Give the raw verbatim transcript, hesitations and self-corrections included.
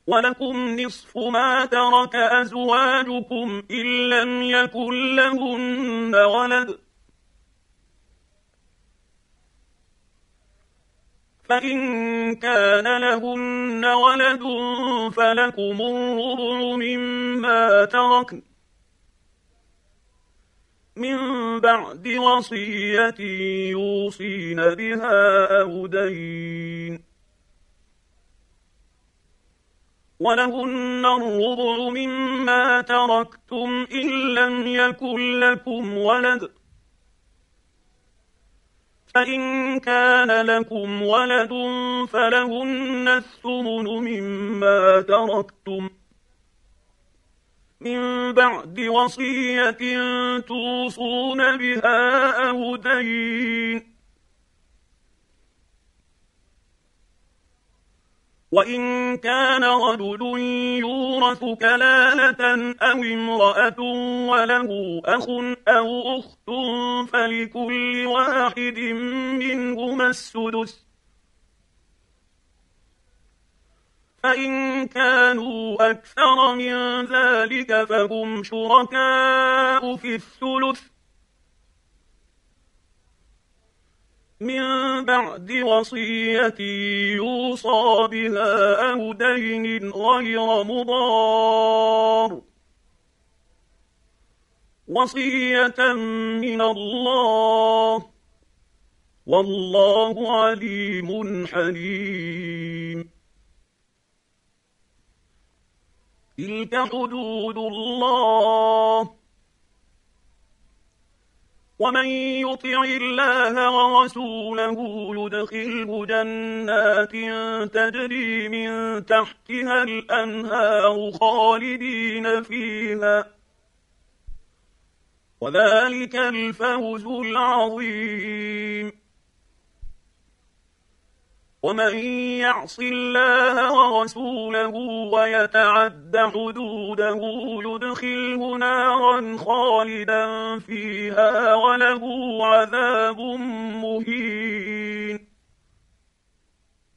ولكم نصف ما ترك أزواجكم إن لم يكن لهن ولد، فإن كان لهن ولد فلكم الربع مما تركن من بعد وصية يوصين بها أو دين، ولهن الربع مما تركتم إن لم يكن لكم ولد، فإن كان لكم ولد فلهن الثمن مما تركتم من بعد وصية توصون بها أو دين، وإن كان رجل يورث كلالة أو امرأة وله أخ أو أخت فلكل واحد منهما السدس، فإن كانوا أكثر من ذلك فهم شركاء في الثلث من بعد وصية يوصى بها أو دين غير مضار، وصية من الله، والله عليم حليم. تلك حدود الله، ومن يطع الله ورسوله يدخله جنات تجري من تحتها الأنهار خالدين فيها، وذلك الفوز العظيم. ومن يعص الله ورسوله ويتعد حدوده يدخله نارا خالدا فيها وله عذاب مهين.